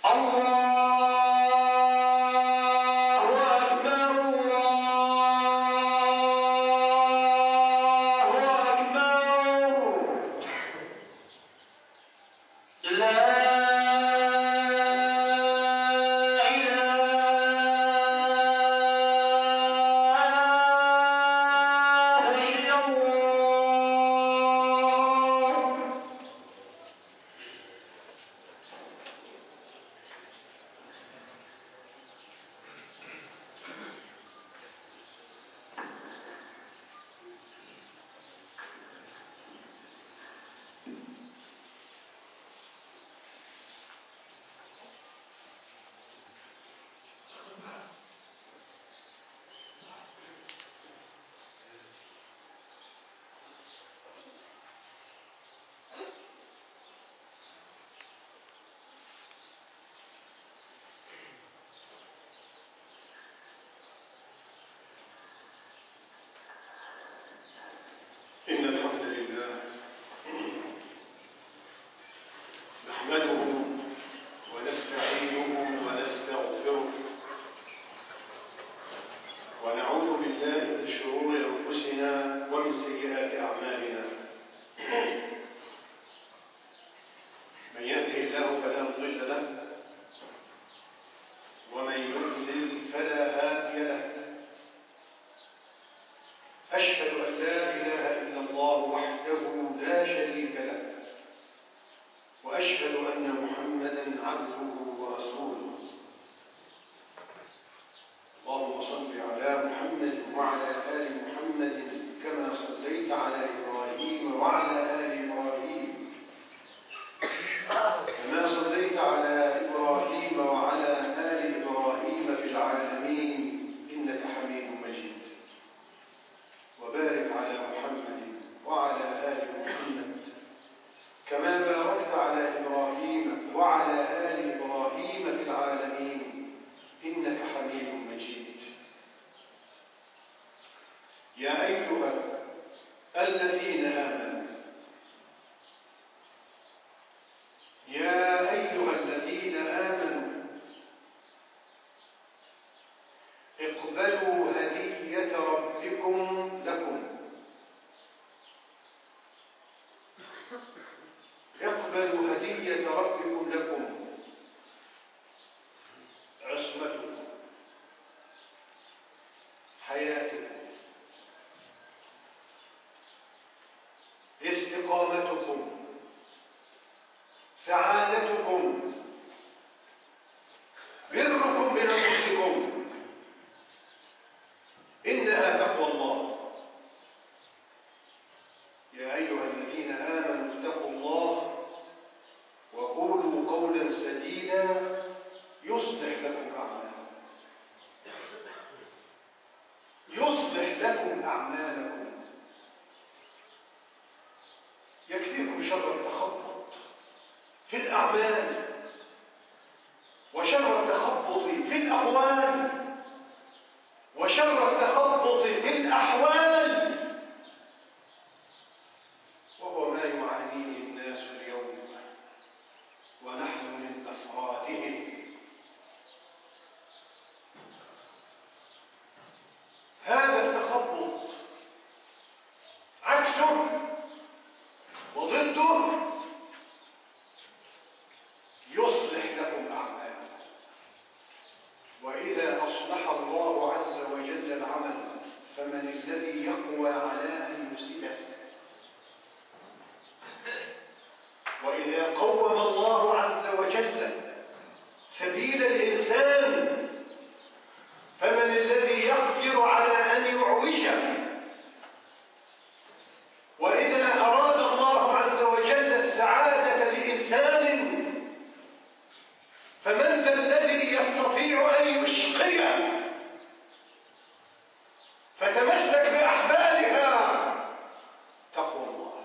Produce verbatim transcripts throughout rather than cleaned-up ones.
إن الحمد لله نحمده ونستعينه ونستغفره ونعوذ بالله من شرور أنفسنا ومن سيئات أعمالنا. من يهده الله فلا مضل له ومن يضلل فلا هادي له. أشهد أن لا إله إلا الله وحده لا شريك له، وأشهد أن محمدًا عبده ورسوله. اللهم صل على محمد وعلى آل محمد كما صليت على إبراهيم وعلى آل إبراهيم كما صليت على إبراهيم وعلى آل إبراهيم في العالمين إنك حميد مجيد. وبارك على محمد وعلى آل محمد كما باركت على إبراهيم وعلى آل إبراهيم في العالمين إنك حميد مجيد. يا أيها الذين آمنوا يا أيها الذين آمنوا اقبلوا هدية ربكم لكم اقبلوا هدية ربكم لكم عصمتكم، حياتكم، استقامتكم، سعادتكم، بركم بأنفسكم، إنها تقوى الله. يا أيها الذين آمنوا اتقوا الله وقولوا قولا سديدا يصلح لكم أعمالكم يصلح لكم أعمالكم يكفيكم شر التخبط في الأعمال وشر التخبط في الأقوال وشر التخبط في الأحوال، وهو ما يعانيه الناس اليوم ونحن من أفرادهم. هذا التخبط عكسه وضده يصلح لكم أعمالكم. وإذا أصلح الله عز وجل العمل فمن الذي يقوى على أن يفسده؟ وإذا قوم الله عز وجل سبيل الإنسان فمن الذي يقدر على أن يعوجه؟ وإذا أراد الله عز وجل السعادة لإنسان فمن ذا الذي يستطيع أن يشقيه؟ فتمسك بأحبالها تقوى الله.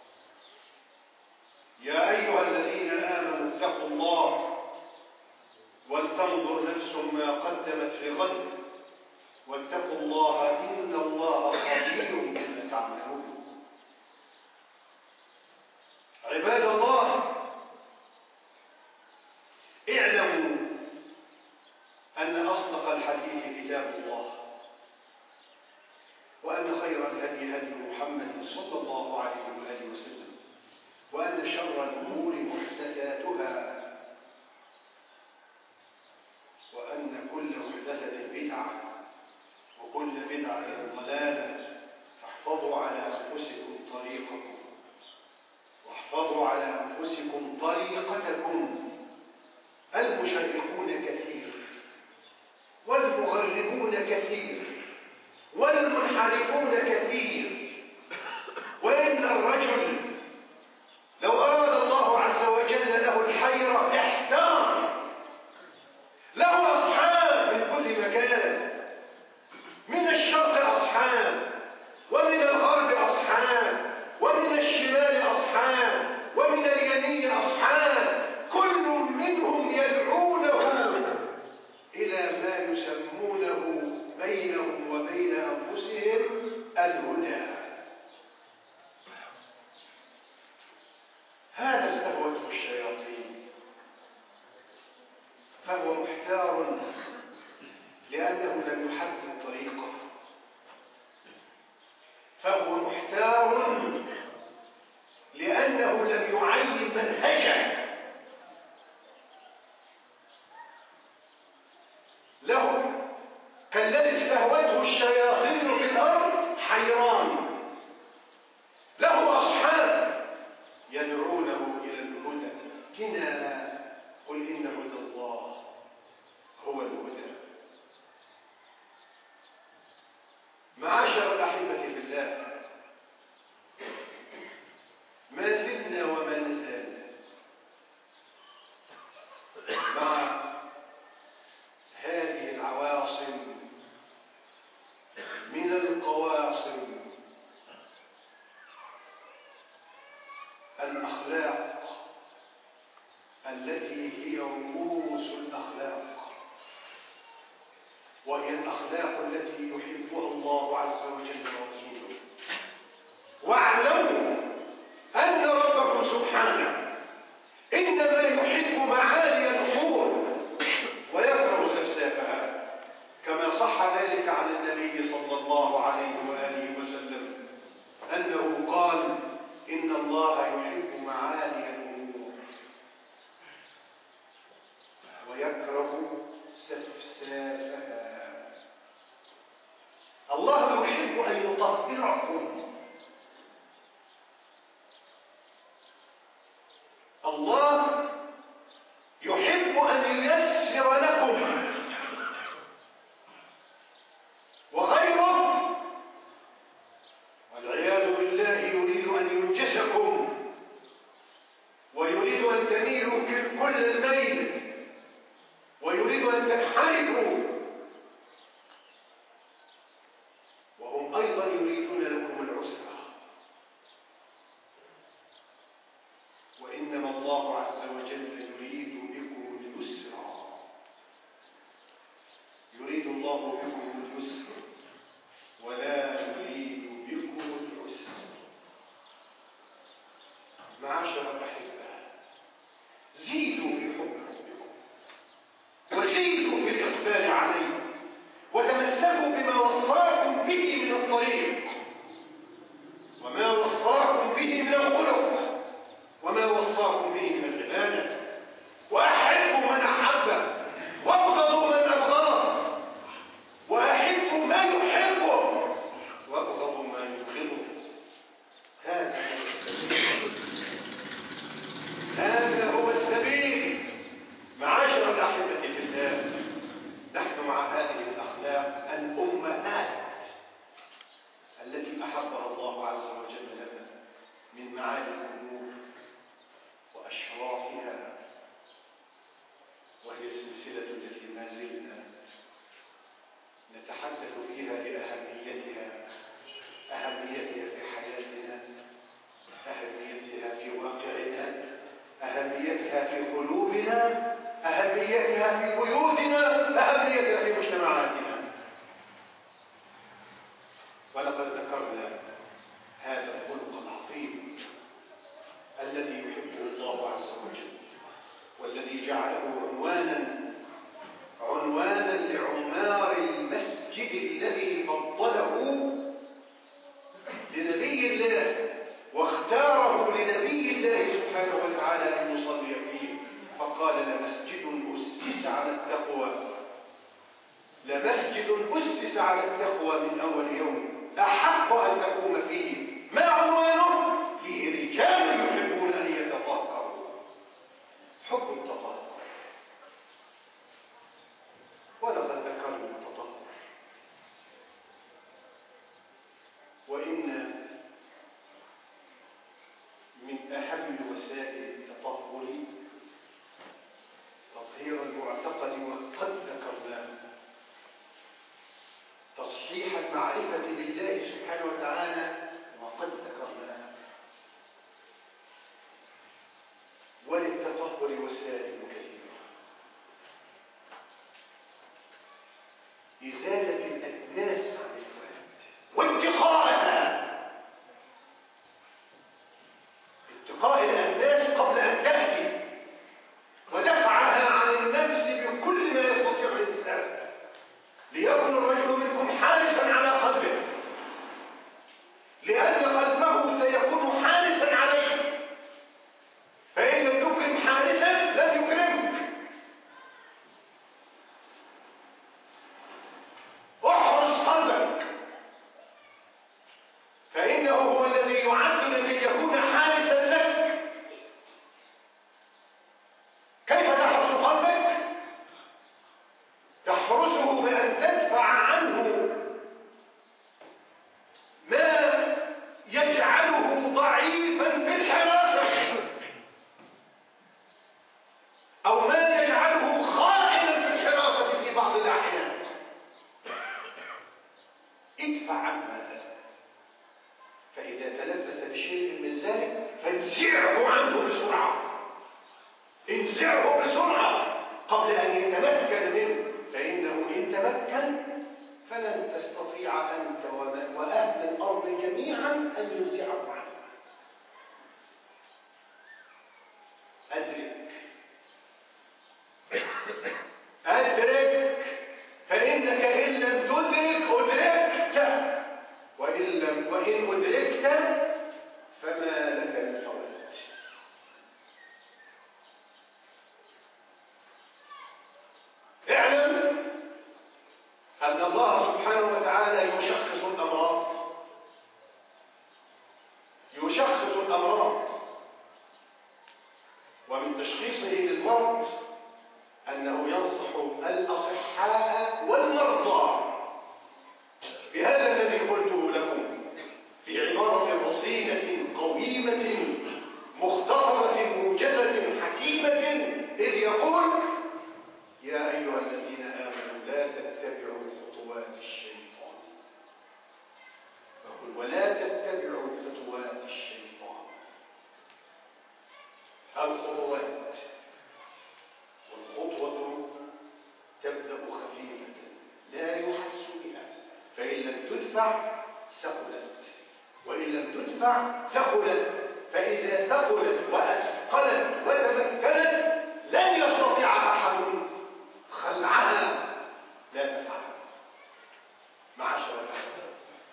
يا أيها الذين آمنوا اتقوا الله ولتنظر نفس ما قدمت لغد واتقوا الله إن الله خبير بما تعملون. عباد الله، اعلموا كتاب الله، وأن خير الهدي هدي محمد صلى الله عليه وآله وسلم، وأن شر الأمور محدثاتها، وأن كل محدثة بدعة وكل بدعة ضلالة. فاحفظوا على أنفسكم طريقكم، واحفظوا على أنفسكم طريقتكم. المشرقون كثير، والمغربون كثير، والمنحرفون كثير. وإن الرجل لو أراد الله عز وجل له الحيرة احتار، له أصحاب من كل مكان، من الشرق أصحاب، ومن الغرب أصحاب، ومن الشمال أصحاب، ومن اليمين أصحاب، كل منهم يدعونه إلى ما يسمونه بينهم وبين أنفسهم الهدى. هذا استهوته الشياطين، فهو محتار لأنه لم يحدد طريقه، فهو محتار لأنه لم يعين منهجه. له كالذي استهوته الشياطين في الأرض حيران، له أصحاب يدعونه إلى الهدى. كنا قل إن هدى الله هو الهدى. معاشر الأحبة في الله، ما زلنا وما نزال مع هذه العواصم من القواصم، الأخلاق التي هي رؤوس الأخلاق، وهي الأخلاق التي يحبها الله عز وجل ورسوله. واعلموا أن ربكم سبحانه إنما يحب معالي الأمور ويكره سفسافها، كما صح ذلك عن النبي صلى الله عليه وآله وسلم أنه قال: إن الله يحب معالي الأمور ويكره سفسافها. الله يحب أن يطهركم، الله يحب أن ييسر لكم، وغيره والعياذ بالله يريد أن ينجسكم ويريد أن تميلوا كل الميل ويريد أن تنحرفوا، وهم أيضا يريدون لكم العسر. وإنما الله عز وجل يريد بكم اليسر، يريد الله بكم اليسر ولا يريد بكم العسر. معاشر الأحبة، زيدوا في حب ربكم وزيدوا في الإقبال عليه، وتمسكوا بما وصاكم به من الطريق، وما وصاكم به من الخلق، وما وصاكم به من العبادة. وأحبوا من أحبه وابغضوا من أبغضه، وأحبوا ما يحبه وابغضوا ما يبغضه. هذا هو السبيل، هذا هو السبيل. معاشر الأحبة في الله، نحن مع هذه الأخلاق الأمهات التي أحبها الله عز وجل لنا من معالي الأمور وأشرافها، وهي السلسلة التي ما زلنا نتحدث فيها لأهميتها، أهميتها في حياتنا، أهميتها في واقعنا، أهميتها في قلوبنا، أهميتها في بيوتنا، أهميتها في مجتمعاتنا. ولقد ذكرنا هذا الخلق العظيم الذي يحبه الله عز وجل، والذي جعله عنوانا عنوانا لعمار المسجد المسجد الذي فضله لنبي الله واختاره لنبي الله سبحانه وتعالى أن يصلي فيه، فقال لمسجد أسس على التقوى لمسجد أسس على التقوى من أول يوم أحق أن تقوم فيه. ما عنوانه؟ فيه رجال يحبون أن يتطهروا. حب التطهر، ولقد ذكرنا التطهر، وإن من أهم وسائل التطهر تطهير المعتقد، وقد ذكرناه تصحيح المعرفة بالله سبحانه وتعالى، وقد ذكرناه. وللتطهر وسائل كثيرة: إزالة الأدناس عن الفرد واتقاءها، اتقاء الأدناس قبل أن تأتي، ودفعها عن النفس بكل ما يستطيع الإنسان، ليكن الرجل منكم حارسا على قلبه، لأن قلبه سيكون حارسا عليه، فإن لم تكرم حارسا لن يكرمك. احرس قلبك، فإنه هو الذي يعد لكي يكون حارسا لك. كيف تحرس قلبك؟ تحرسه بأن تدفع عنه ما يجعله ضعيفا في الحراسة، أو ما يجعله خائنا في الحراسة في بعض الأحيان. ادفع عن هذا، فإذا تلبس بشيء من ذلك فانزعه عنه بسرعة، انزعه بسرعة قبل أن يتمكن منه، فإنه إن تمكن فلن تستطيع أنت وأهل الأرض جميعا أن ينزعه عنه. أدرك أدرك فإنك إن لم تدرك أدركت، وإن لم وإن أدركت فما لك من فوات. اعلم أن الله سبحانه وتعالى يشخص الأمراض، يشخص الأمراض، ومن تشخيصه للمرض أنه ينصح الأصحاء والمرضى بهذا الذي قلته لكم في عبارة رصينة قويمة مختصرة موجزة حكيمة، إذ يقول: يا أيها الذين آمنوا لا تتبعوا خطوات الشيطان. فقل: ولا تتبعوا خطوات الشيطان. الخطوات، والخطوة تبدأ خفيفة لا يحس بها، فإن لم تدفع ثقلت، وإن لم تدفع ثقلت، فإذا ثقلت وأثقلت وتمكنت لن يستطيع أحد خلعها. لا تفعل. معاشر الأحباب،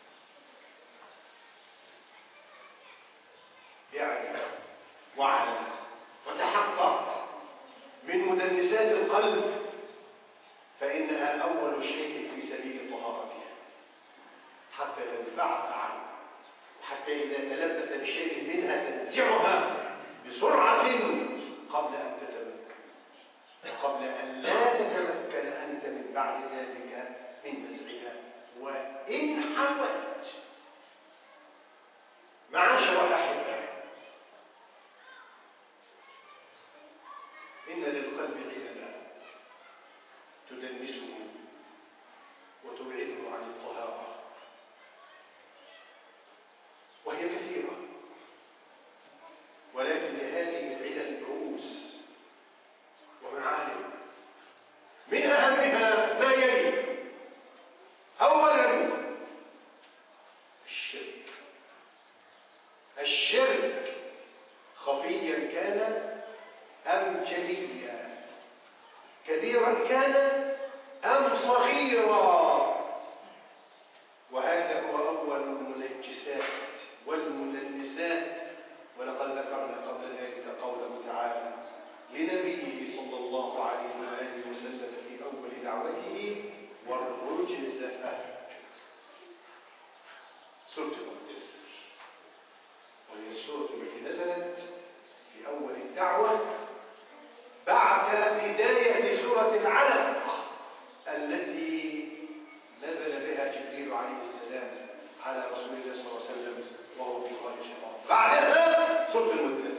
يعني واعلم وتحقق من مدنسات القلب، فإنها أول شيء في سبيل طهارتها، حتى تدفعها عنه، وحتى إذا تلبس بشيء منها تنزعها بسرعة قبل أن تتمكن، قبل أن لا تتمكن أنت من بعد ذلك من نزعها، وإن حاولت. معاشر الأحبة، إن للقلب عللا تدنسه وتبعده عن الطهارة، وهي كثيرة، ولكن لهذه العلل رؤوس ومعالم. من أهمها ما يلي: أولا الشرك. الشرك خفيا كان أم جليا، كبيرا كان أم صغيرا، والمدنسات. ولقد ذكرنا قبل ذلك قوله تعالى لنبيه صلى الله عليه وآله وسلم في أول دعوته والرجز فاهجر. سورة المدثر، وهي السورة التي نزلت في أول الدعوة بعد بداية سورة العلق التي نزل بها جبريل عليه السلام على رسول الله صلى الله عليه وسلم وهو في غار شيطان. بعدها سورة المدثر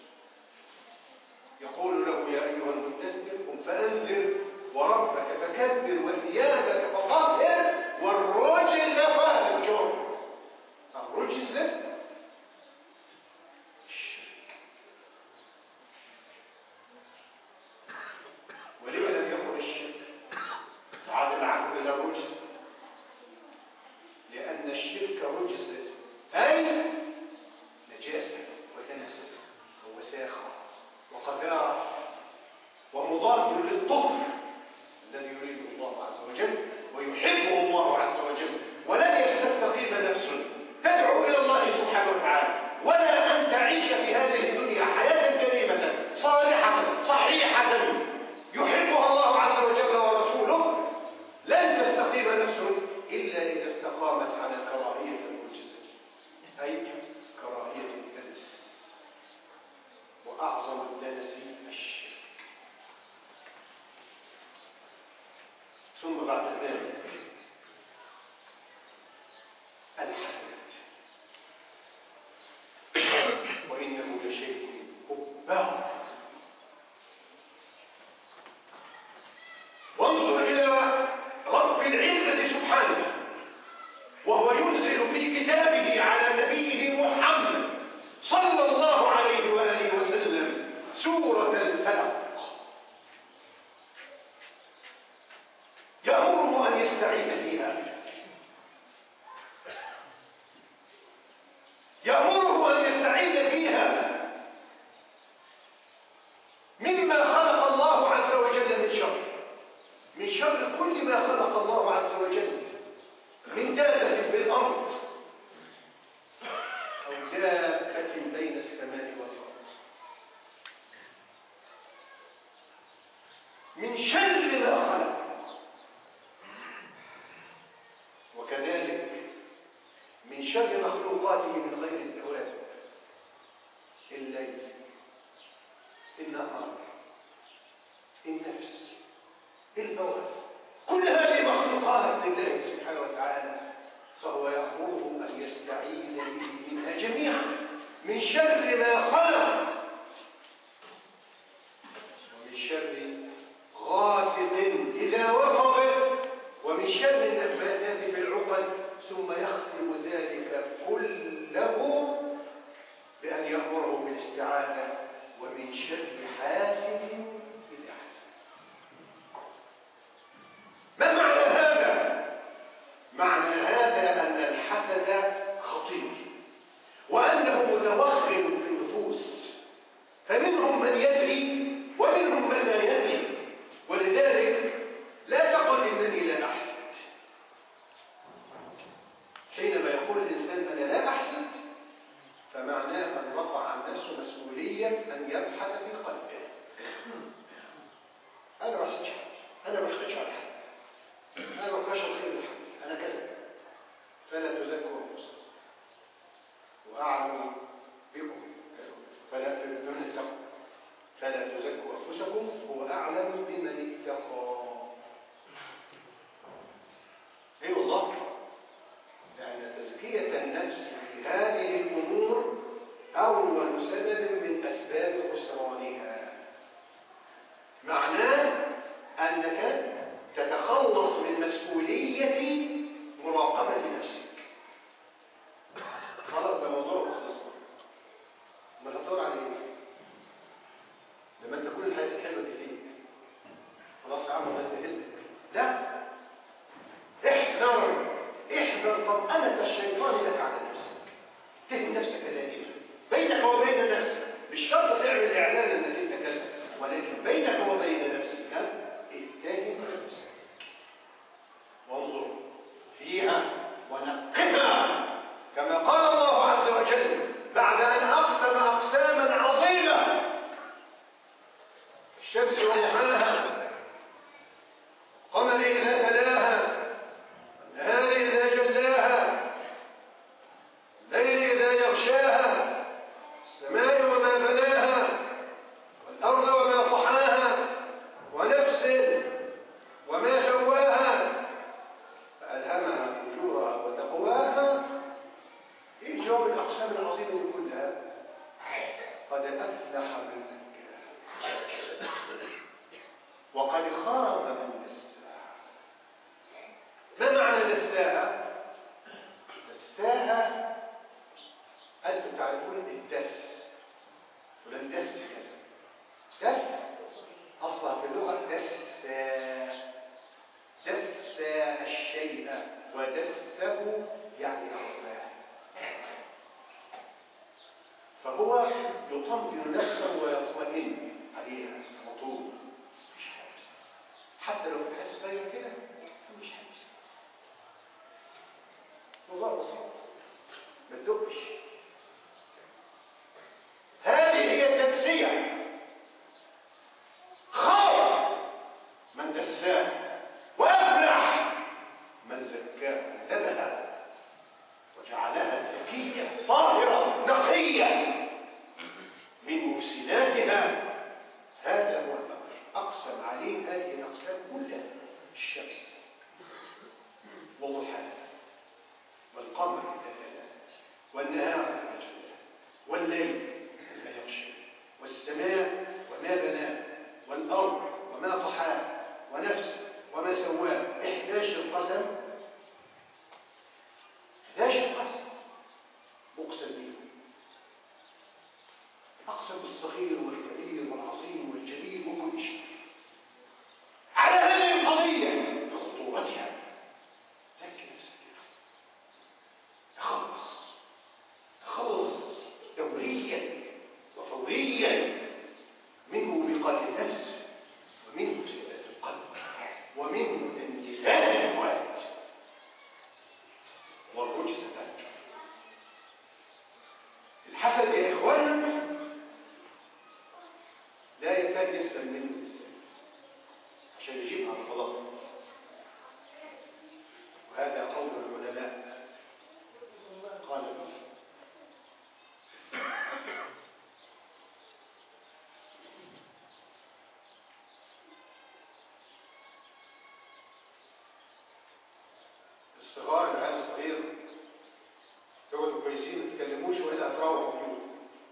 يقول له يا أيها المدثر قم فأنذر وربك فكبر وثيابك فطهر والرجز فاهجر. الرجز الشرك. ولما لم يكن الشرك عاد العبد إلى الرجز؟ لأن الشرك رجز أي نجاسة ودنس ووساخة وقذارة ومضاد للطهر الذي يريده الله عز وجل ويحبه الله عز وجل. ولن تستقيم نفس تدعو إلى الله سبحانه وتعالى ولا أن تعيش في هذه الدنيا حياة كريمة صالحة صحيحة يحبها الله عز وجل ورسوله، لن تستقيم نفس إلا إذا استقامت على كراهية الرجز أي كراهية الدنس، وأعظم الدنس الشرك. ثم بعد ذلك الحسد، وإنه لشيء كبار. وانظر إلى رب العزة سبحانه وهو ينزل في كتابه على نبيه محمد صلى الله عليه وآله وسلم سورة الفلق، يأمره أن يستعيذ بها، يأمره أن يستعيذ فيها مما خلق الله عز وجل من شر، من شر كل ما خلق الله عز وجل من دابة في الأرض أو دابة بين السماء والأرض، من شر ما خلق. وكذلك من شر مخلوقاته من غير الدواب، الليل، النهار، النفس، البول، كل هذه مخلوقات لله سبحانه وتعالى، فهو يأمره أن يستعيذ به منها جميعا من شر ما خلق، ومن شر غاسق إذا وقب، ومن شر النفاثات في العقد، ثم يختم ذلك كله بأن يأمره بالاستعاذة ومن شر حاسد إذا حسد. ما معنى هذا؟ معنى هذا أن الحسد خطير وأنه متوغل في النفوس، فمنهم من يدري ومنهم من لا يدري، ولذلك لا تقل إنني لا أحسد. حينما يقول الإنسان أنا لا أحسد فمعناه أن رفع عن نفسه مسؤولية أن يبحث في قلبه. أنا ما أحسدش حد، أنا ما أحسدش على حد، أنا ما أكرهش الخير لحد، أنا كذا. فلا تزكوا أنفسكم وأعلم بكم فلا تبدون التقوى، فلا تزكوا أنفسكم هو أعلم بمن اتقى. أي والله، لأن تزكية النفس في هذه الأمور أول سبب من أسباب خسرانها. معناه أنك تتخلص من مسؤولية مراقبة نفسك. خلاص ده موضوع خلص، ما تدور عليه لما تكون الحياة الحلوة دي فيك. خلاص يا عم الناس تهلك، لا، احذر احذر طمأنة الشيطان لك على نفسك. تهم نفسك دائما بينك وبين نفسك، مش شرط تعمل اعلان انك انت كذا، ولكن بينك وبين نفسك اتهم نفسك وانظر فيها ونقها كما قال الله عز وجل الشمس وضحاها، القمر إذا تلاها، النهار إذا جلاها، الليل إذا يغشاها، السماء وما بناها، والأرض وما طحاها، ونفس وما سواها، فألهمها فجورها وتقواها. إيه جواب الأقسام العظيمة كلها؟ قد أفلح من زكاها وقد خاب من دساها. ما معنى دساها؟ دساها أنتم تعرفون الدس، ولن دس كذا، دس أصلا في اللغة دسا، دسا الشيء ودسه يعني أخفاه، فهو يطمئن نفسه ويطمئن عليها على طول، مش حاجة، حتى لو في حس باين كده مش حاجة، موضوع بسيط ما تدقش. هذه هي التدسية. خاب من دساه وأفلح من زكاها، هذبها وجعلها زكية طاهرة نقية من مفسداتها. هذا هو الأمر أقسم عليه هذه الأقسام كلها: الشمس وضحاها، والقمر إذا تلاها، والنهار إذا جلاها، والليل إذا يغشى، والسماء وما بناها، والأرض وما طحاها، ونفس وما سواها. إحداش القسم، إحداش القسم مقسم به، أقسم بالصغير والكبير والعظيم والجليل وكل شيء على هذه القضية بخطورتها. زكي نفسك، تخلص تخلص دوريا وفوريا منه بقلب النفس، ومنه سيئات القلب، ومنه انتساب الأموات والرجس ذلك. الحسد يا إخوانا لا يكاد يسلم منه الإنسان عشان يجيب على الغلط، وهذا قول العلماء. قال الصغار، العيال الصغير يقعدوا كويسين ما تتكلموش والا هتروحوا فيهم.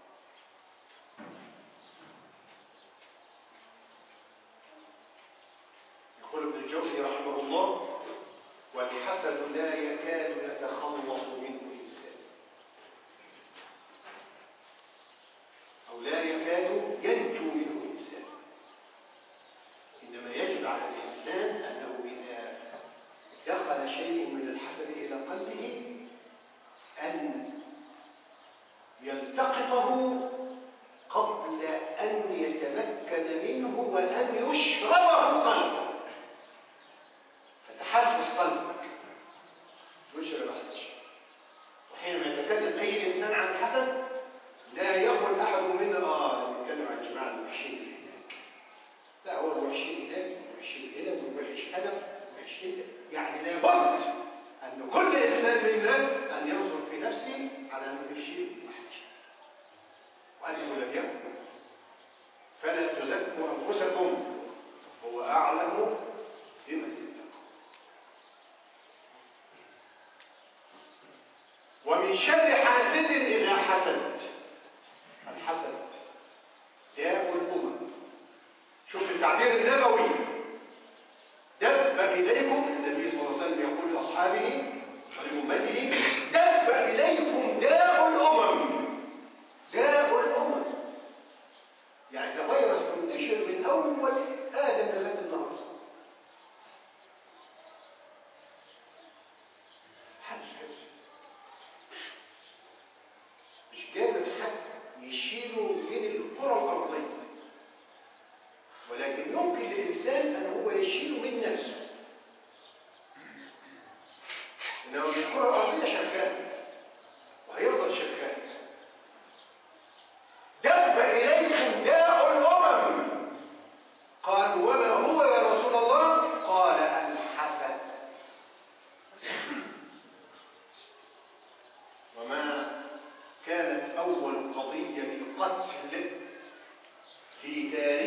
يقول ابن الجوزي رحمه الله: والحسد لا يكاد يتخلص منه الانسان، او لا يكاد ينجو منه الانسان، انما يجب على الانسان انه اذا دخل شيء من الحسد الى قلبه أن يلتقطه قبل أن يتمكن منه وأن يشربه قلبه. فتحسس قلبك ويشرب حسد. وحينما يتكلم أي إنسان عن الحسد لا يقول أحد منا آه نتكلم عن جماعة الوحشين هناك، لا، هو الوحشين هناك والوحشين هنا والوحش أنا والوحش هنا. يعني لابد أن كل إنسان منا أن ينظر في نفسه على أنه في شيء وحش وأنه لم يكن. فلا تزكوا أنفسكم، هو أعلم بمن يتقى. ومن شر حاسد إذا حسد. الحسد داء الأمم. شوف التعبير النبوي: دب إليكم، النبي صلى الله عليه وسلم يقول لأصحابه ولأمته: دب إليكم داء الأمم. داء الأمم يعني ده فيروس منتشر من أول آدم لغاية النهارده. محدش كسر، مش قادر حد يشيله من الكرة الأرضية، ولكن يمكن للإنسان أن هو يشيله من نفسه. إنما الكرة الأرضية شغالة وهيفضل شغال. دب إليكم داء الأمم.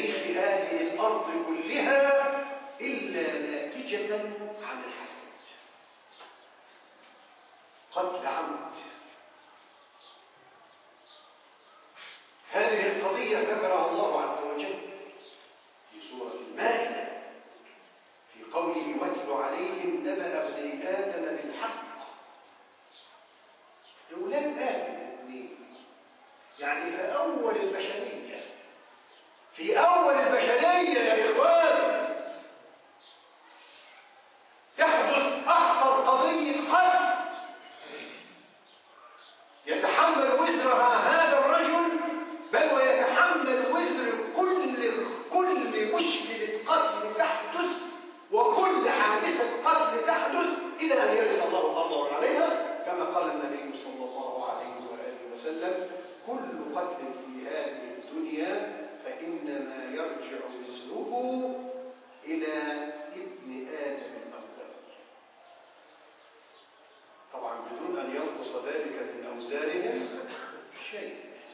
تاريخ هذه الأرض كلها إلا ناتجة عن الحسد. قتل عمد. هذه القضية ذكرها الله عز وجل في سورة المائدة في قوله واتل عليهم نبأ ابني آدم بالحق. أولاد آدم الاثنين، يعني في أول البشرية، في أول البشرية يا إخوان تحدث أخطر قضية قتل يتحمل وزرها هذا الرجل، بل ويتحمل وزر كل كل مشكلة قتل تحدث وكل حادثة قتل تحدث إلى أن يرث الله الأرض ومن عليها، كما قال النبي صلى الله عليه وآله وسلم كل قتل في هذه الدنيا فإنما يرجع وزره إلى ابن آدم الأول، طبعا بدون أن ينقص ذلك من أوزارهم شيء.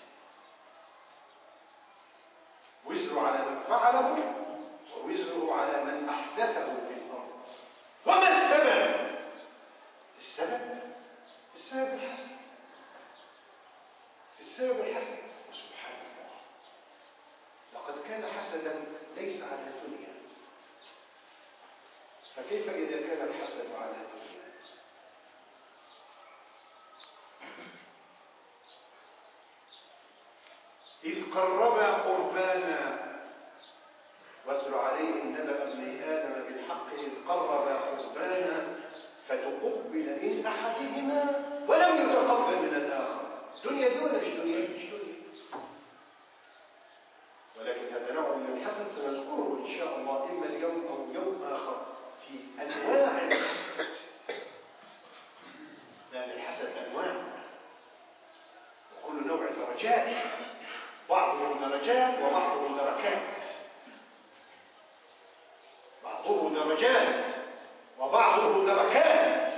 وزر على من فعله ووزره على من أحدثه في الأرض. وما السبب؟ السبب السبب الحسد. السبب الحسد. سبحان الله، لقد كان حسدا ليس على الدنيا، فكيف إذا كان الحسد على الدنيا؟ إذ قربا قربانا واتل عليهم نبأ ابني آدم بالحق إذ قربا قربانا فتقبل من أحدهما ولم يتقبل من الآخر. دنيا دون مش دنيا مش دنيا، ولكن هذا نوع من الحسد سنذكره إن شاء الله إما اليوم أو يوم آخر في أنواع الحسد، لأن الحسد أنواع وكل نوع درجات، بعضهم درجات وبعضهم دركات، بعضه درجات وبعضه دركات.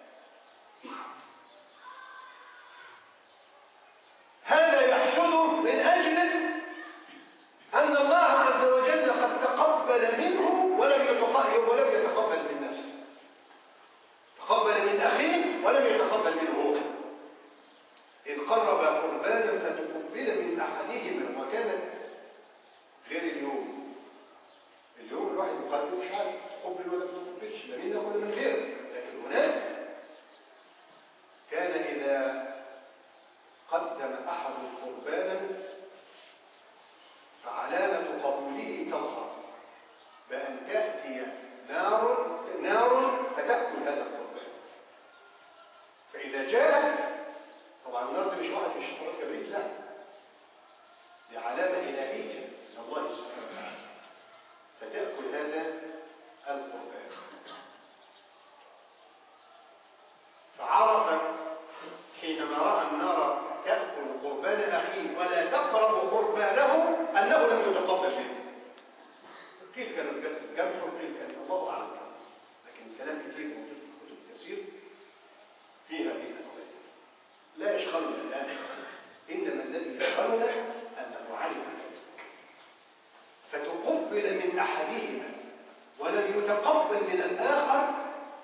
هذا يحصل من أجل أن الله عز وجل قد تقبل منه ولم يتقبل ولم يتقبل من نفسه، تقبل من أخيه ولم يتقبل منه هو. إذ قرب قربانا فتقبل من أحدهما، وكانت غير اليوم. اليوم الواحد يقدم مش عارف تقبل ولا ما تقبلش، لا منك ولا من غيرك، لكن هناك كان إذا قدم أحد قربانا فعلامة قبوله تظهر بأن تأتي نار نار فتأكل هذا القربان. فإذا جاءت، طبعا النار دي مش واحد في شطرات كبريت، لا، دي علامة إلهية من الله سبحانه وتعالى، فتأكل هذا القربان. فعرف حينما رأى النار تأكل قربان أخيه ولا تقرب قربانه أنه لم يتقبل منه. قيل كانت جلسة جمع وقيل كان الله أعلم، لكن كلام كثير موجود في كتب التفسير فيها فيها لا يشغلنا الآن، إنما الذي يشغلنا أنه علم ذلك. فتقبل من أحدهما ولم يتقبل من الآخر.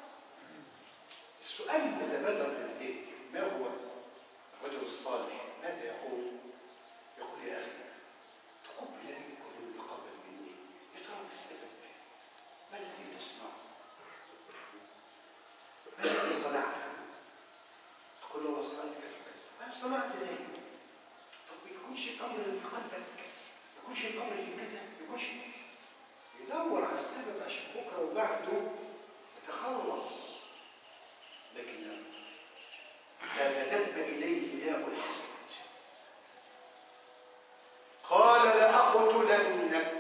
السؤال المتبادر من الذهن ما هو الرجل الصالح؟ ماذا يقول؟ يقول يا أخي تقبل منك ولم يتقبل مني، يا ترى السبب ما الذي تصنع؟ ما الذي صنعته؟ تقول له صنعت كذا، ما صنعت ذلك. طب يكونش الأمر اللي في قلبك، يكونش الأمر اللي كذا، يكونش يدور على السبب عشان بكره وبعده يتخلص. لكن لا تدب إليه نداء الحسد. قال لأقتلنك.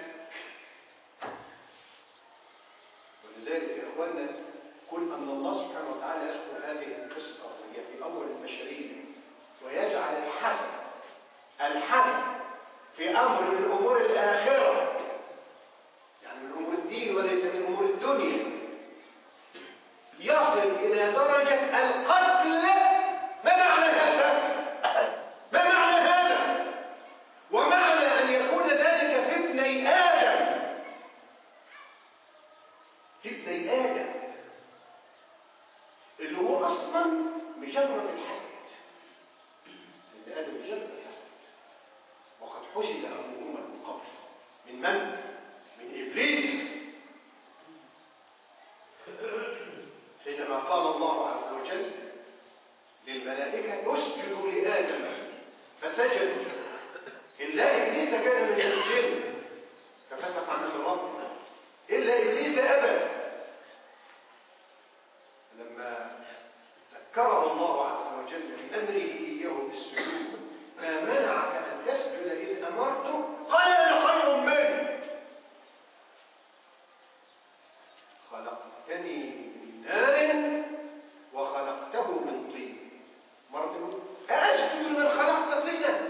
ولذلك يا إخواننا كل أن الله سبحانه وتعالى يذكر هذه القصة وهي في أول البشرية ويجعل الحسد الحسد في أمر من أمور الآخرة، يعني من أمور الدين وليس من أمور الدنيا، يصل إلى درجة القتل. ما معنى هذا؟ ما معنى هذا؟ ومعنى أن يكون ذلك في ابني آدم في ابني آدم اللي هو أصلا مجرد الحسد. سيدنا آدم مجرد الحسد، وقد حسد أبوهما من قبل. من من؟ من إبليس. حينما قال الله عز وجل للملائكة اسجدوا لآدم فسجدوا إلا إبليس كان من الجن ففسق عن أمر ربه إلا إبليس أبى. لما ذكره الله عز وجل بأمره إياه بالسجود ما منعك أن تسجد إذ أمرته؟ قال أنا خير منه خلقتني من نار وخلقته من طين. مرة أسجد لمن خلقت طينا.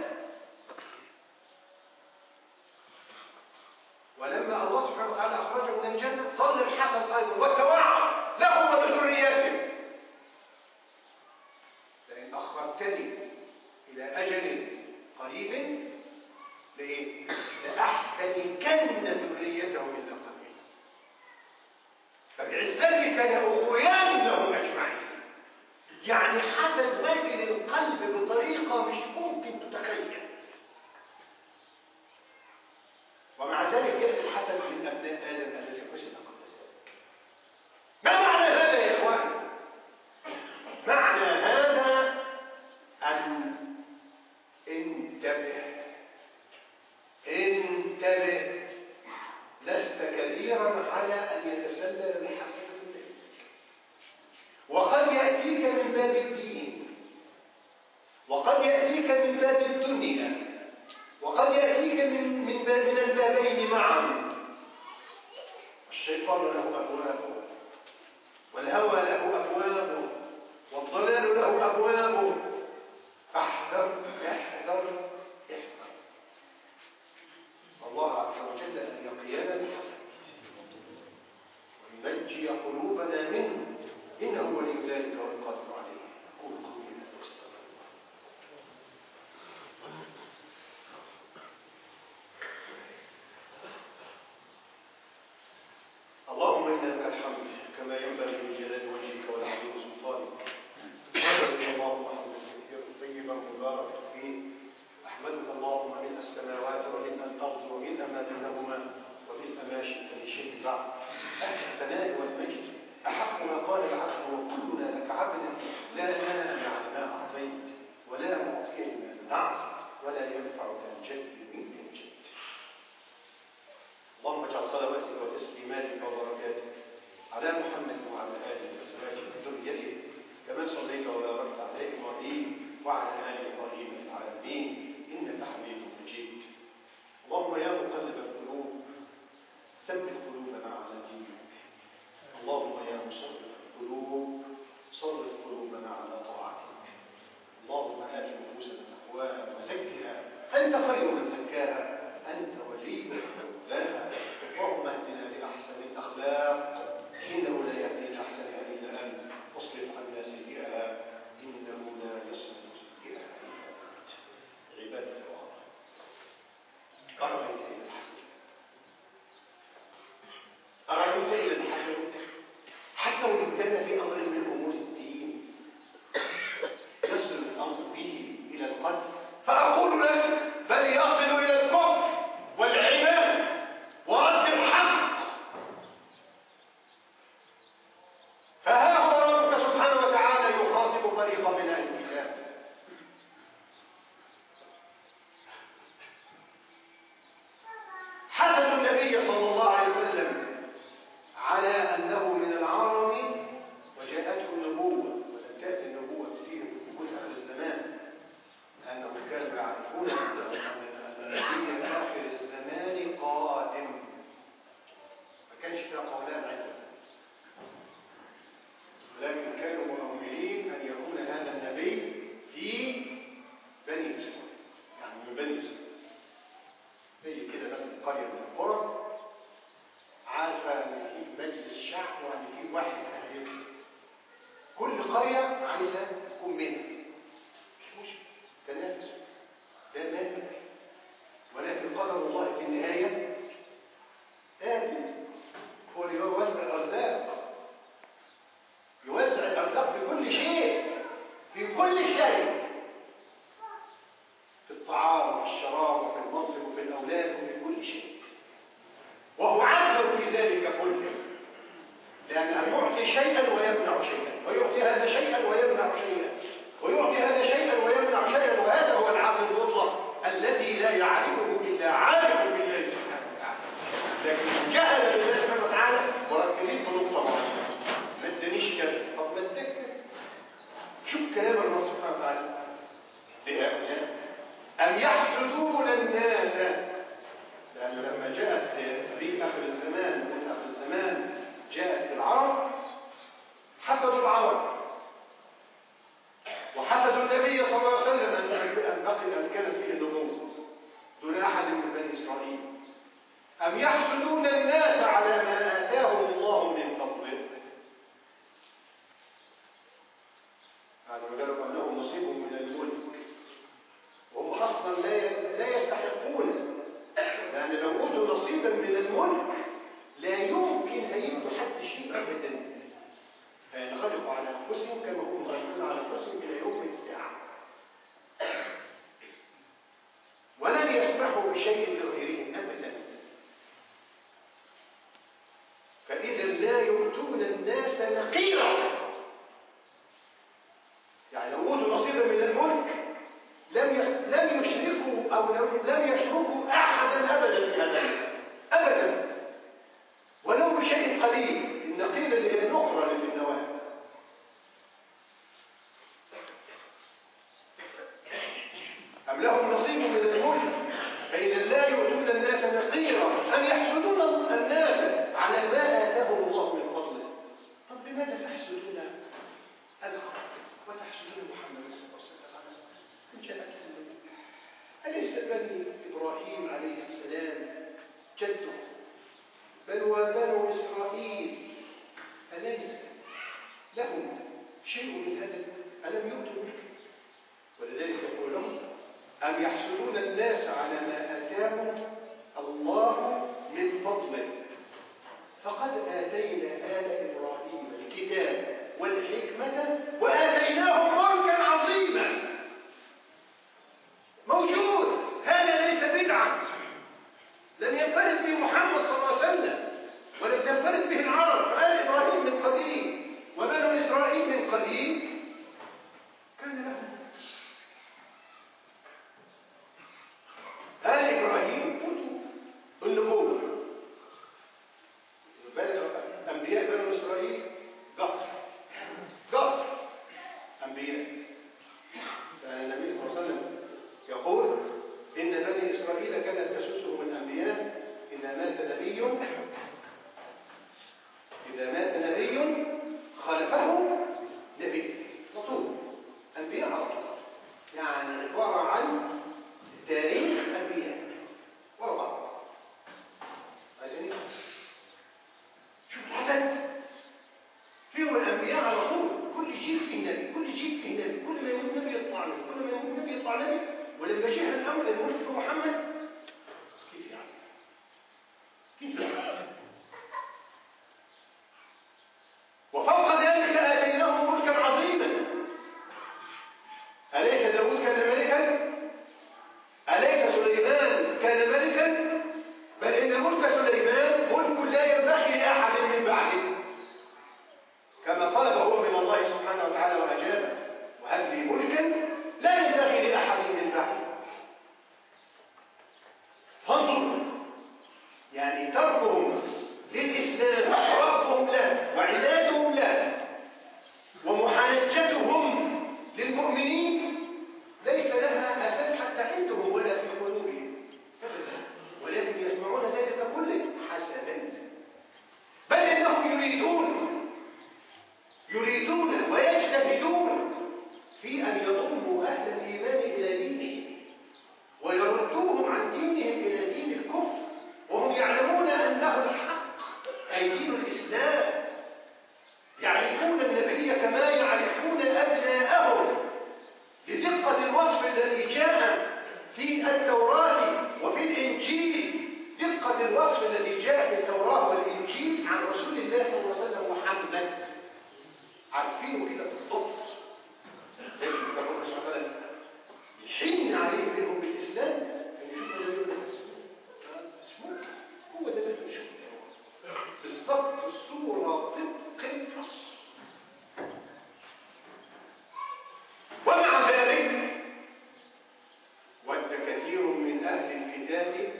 ولما الله سبحانه وتعالى أخرجه من الجنة صلى الحسن أيضا وتوعد له وذريته لئن أخرتني إلى أجل قريب لإيه؟ لأحتنكن ذريته إلا قليلا فبعزتك لأغوينهم أجمعين. يعني حسد واكل القلب بطريقة مش ممكن تتخيل. ومع ذلك يأتي الحسد من أبناء آدم الذي حسد قبل ذلك. ما معنى هذا يا إخوان؟ معنى هذا أن انتبه انتبه لست كبيرا على أن يتسلل الحسد منك. وقد يأتيك من باب الدين، وقد يأتيك من باب الدنيا، وقد يأتيك من من باب من البابين معا. الشيطان له أبواب، والهوى له أبواب، والضلال له أبواب. احذر احذر احذر. نسأل الله عز وجل أن يقينا الحسد وينجي قلوبنا منه، إنه ولي ذلك والقادر عليه. أقول قولي هذا واستغفر الله. اللهم إنا لك الحمد كما ينبغي لجلال وجهك ولعظيم سلطانك. أحمدك اللهم حمدا كثيرا طيبا مباركا فيه. أحمدك اللهم ملء السماوات وملء الأرض وملء ما بينهما وملء ما شئت من شيء بعد. أهل الثناء والمجد أحق ما قال العبد وكلنا لك عبد لا مانع لما أعطيت ولا معطي لما منعت ولا ينفع ذا الجد منك الجد. اللهم اجعل صلواتك وتسليماتك وبركاتك على محمد وعلى آله وأزواجه وذريته كما صليت وباركت على إبراهيم وعلى آل إبراهيم في العالمين إنك حميد مجيد. اللهم يا مقلب القلوب ثبت قلوبنا على دينك. اللهم يا مصرف القلوب صرف قلوبنا على طاعتك. اللهم آت نفوسنا تقواها وزكها أنت خير من زكاها أنت وليها ومولاها. اللهم اهدنا لأحسن الأخلاق إنه لا يهدي لأحسنها إلا أنت واصرف عنا سيئها إنه لا يصرف سيئها إلا أنت. عباد الله أرأيت إلى الحسن أرأيت إلى الحسن حتى وإن كان في أمر من أمور الدين يصل الأمر به إلى القتل فأقول لك بل يصل إلى الكفر والعناد ورد الحق. فها هو ربك سبحانه وتعالى يخاطب فريقا من أهل الكتاب. حسد النبي صلى الله عليه وسلم على أنه من العرب وجاءته النبوة، ولم تأتي النبوة فيه في كل آخر الزمان، لأنهم كانوا يعرفون أن النبي آخر الزمان قادم. ما كانش فيها قولان عندهم، ولكن كانوا مؤمنين أن يكون هذا النبي في بني إسرائيل، يعني من بني إسرائيل. تيجي كده مثلا قرية من القرى عارفة أن في مجلس شعب وأن في واحد هيطلع. كل قرية عايزة تكون منها، مش مشكلة تنافس ده مال، ولكن قدر الله في النهاية آتي هو اللي يوزع ذلك كله، لأنه يعطي شيئا ويمنع شيئا، ويعطي هذا شيئا ويمنع شيئا، ويعطي هذا شيئا ويمنع شيئا، وهذا هو العقل المطلق الذي لا يعرفه إلا عارف بالله سبحانه وتعالى. لكن جهل بالله سبحانه وتعالى مركزين في نقطة معينة، ما ادانيش كذا، طب ما اداك كذا. شوف كلام الله سبحانه وتعالى لهؤلاء: أم يحسدون الناس، لأن لما جاءت في آخر الزمان من آخر الزمان جاءت العرب حسدوا العرب وحسدوا النبي صلى الله عليه وسلم أن بقي أن كانت فيه النبوة دون أحد من بني إسرائيل. أم يحسدون الناس على ما آتاهم الله من فضله، هذا قالوا أنهم نصيب من الملك، وهم أصلا لا لا يستحقون، لأن لو أوتوا نصيبا من الملك لا يمكن أن يؤتوا حد شيء أبدا، فينغلقوا على أنفسهم كما هم غالبون على أنفسهم إلى يوم الساعة، ولن يسمحوا بشيء لغيرهم أبدا. فإذا لا يؤتون الناس نقيرا، يعني لو أوتوا نصيبا من الملك لم لم يشركوا أو لم يشركوا أحدا أبدا في هذا أبدا، ولو بشيء قليل. النقيل اللي هي النقرة اللي في النواة. أم لهم نصيب من الملك فإذا لا يؤتون الناس نقيرا، أم يحسدون الناس على ما آتاهم الله من فضله. طب لماذا تحسدون الخلق وتحسدون محمد صلى الله عليه وسلم إن جاءت النبي؟ أليس بني إبراهيم عليه السلام جده، بل وبنو إسرائيل أليس لهم شيء من هذا؟ ألم يؤتوا ملكا؟ ولذلك يقول لهم: أم يحسدون الناس على ما آتاهم الله من فضله فقد آتينا آل إبراهيم الكتاب والحكمة وآتيناهم ملكا عظيما. موجود، هذا ليس بدعة، لم ينفرد به محمد صلى الله عليه وسلم، ولم تنفرد به العرب. آل إبراهيم من قديم وبنو إسرائيل من قديم كان لهم. آل إبراهيم أوتوا النبوة، أنبياء بنو إسرائيل قطر قطر أنبياء. كان النبي صلى الله عليه وسلم يقول: إن بني إسرائيل كانت تسوسهم الأنبياء إذا مات نبي إذا مات نبي خلفه نبي. مطلوب أنبياء على طول، يعني عبارة عن تاريخ أنبياء ورا بعض. عايزين شوف الحسد فيهم الأنبياء على طول، كل جيل فيه نبي، كل جيل فيه نبي، كل ما يموت نبي يطلع نبي، كل ما يموت نبي يطلع نبي. ولما جاء الأمر الملك في محمد كيف يعني؟ كيف يعني؟ وفوق ذلك آتيناهم ملكا عظيما. أليس داود كان ملكا؟ أليس سليمان كان ملكا؟ بل إن ملك سليمان ملك لا ينبغي لأحد من بعده، كما طلب هو من الله سبحانه وتعالى وأجابه: وهب لي ملكا لا ينبغي لأحد من بعده. فانظروا، يعني تركهم للإسلام ورفضهم له وعنادهم له ومحاجتهم للمؤمنين ليس لها أساس حتى عندهم ولا في قلوبهم، ولكن يسمعون ذلك كله حسدا. بل إنهم يريدون يريدون ويجتهدون في أن يضموا أهل الإيمان إلى دينهم ويردوهم عن دينهم إلى دين الكفر، وهم يعلمون أنه الحق أي دين الإسلام. يعرفون النبي كما يعرفون أبناءهم بدقة الوصف الذي جاء في التوراة وفي الإنجيل، دقة الوصف الذي جاء في التوراة والإنجيل عن رسول الله صلى الله عليه وسلم محمد، عارفينه كده بالضبط. لكن ربنا سبحانه وتعالى يحن عليه منهم بالإسلام أن يشوفوا لا يقول اسمه هو ده اللي نشوفه. بالضبط الصورة طبق الأصل. ومع ذلك ود كثير من أهل الكتاب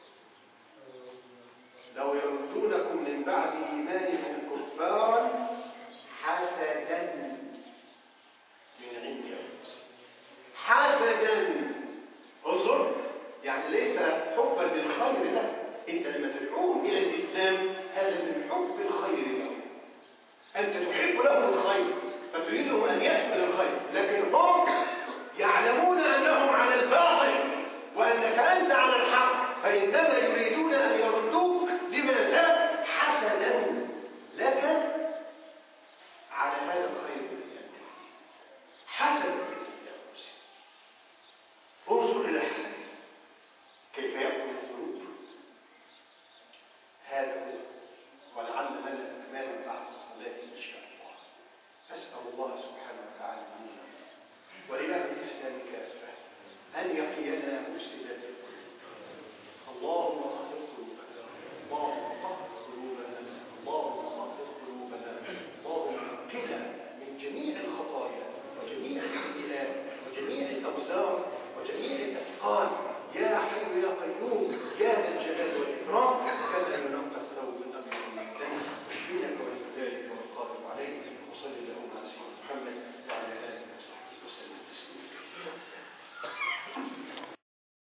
لو يردونكم من بعد إيمانكم كفارا حسدا من عند أنفسهم. حسدا، انظر، يعني ليس حبا للخير له، انت لما تدعوهم الى الاسلام هذا من حب الخير له، انت تحب له الخير فتريدهم ان يحمل الخير، لكن هم يعلمون انهم على الباطل وانك انت على الحق، فانما يريدون ان يردوك لماذا؟ حسدا لك على هذا الخير الذي انت فيه. حسدا انظر الى الحسد كيف يأكل القلوب. هذا هو، ولعل لنا أكمالا بعد الصلاة إن شاء الله. أسأل الله سبحانه وتعالى لنا ولأهل الإسلام كافة أن يقينا مفسدات القلوب. اللهم خلق قلوبنا، اللهم